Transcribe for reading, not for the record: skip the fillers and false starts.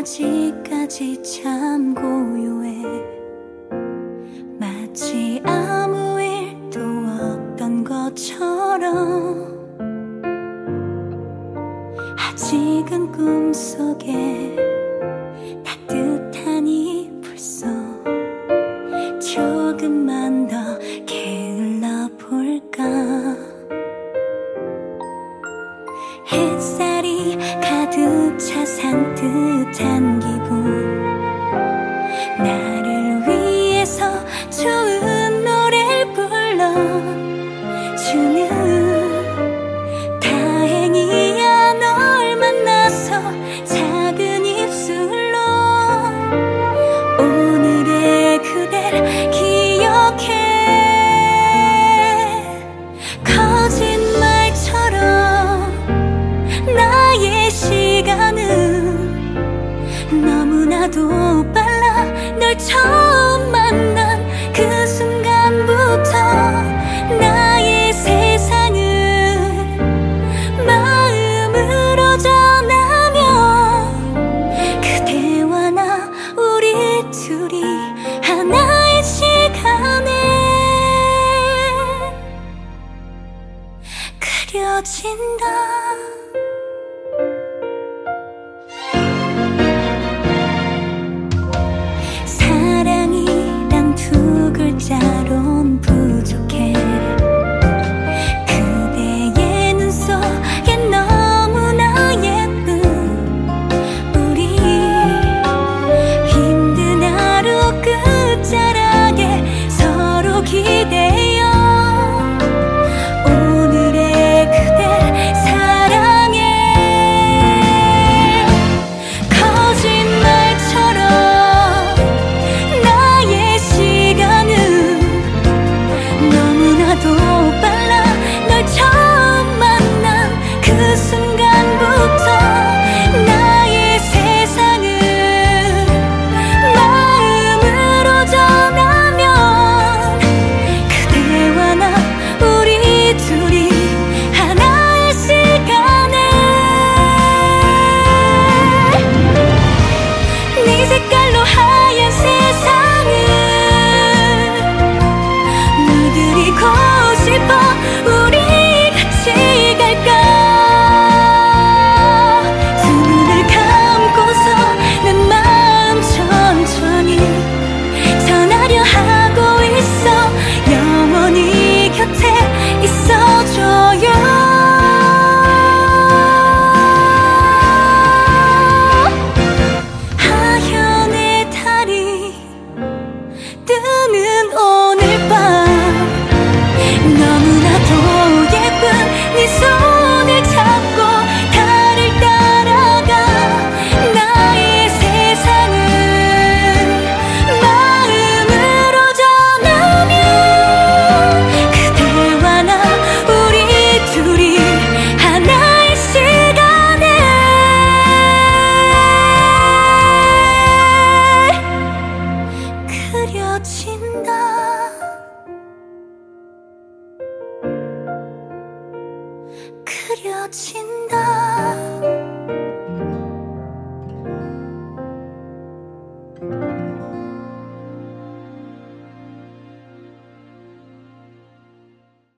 아직까지 참 고요해. 마치 아무 일도 없던 것처럼 아직은 꿈속에 따뜻한 이불 속 조금만 더 게을러 볼까. 햇살이 가득 차 산뜻한 기분, 나를 위해서 좋은 노래를 불러주는 다행이야. 널 만나서 작은 입술로 오늘의 그댈 기억해. 거짓말처럼 나의 시간은 너무나도 빨라. 널 처음 만난 그 순간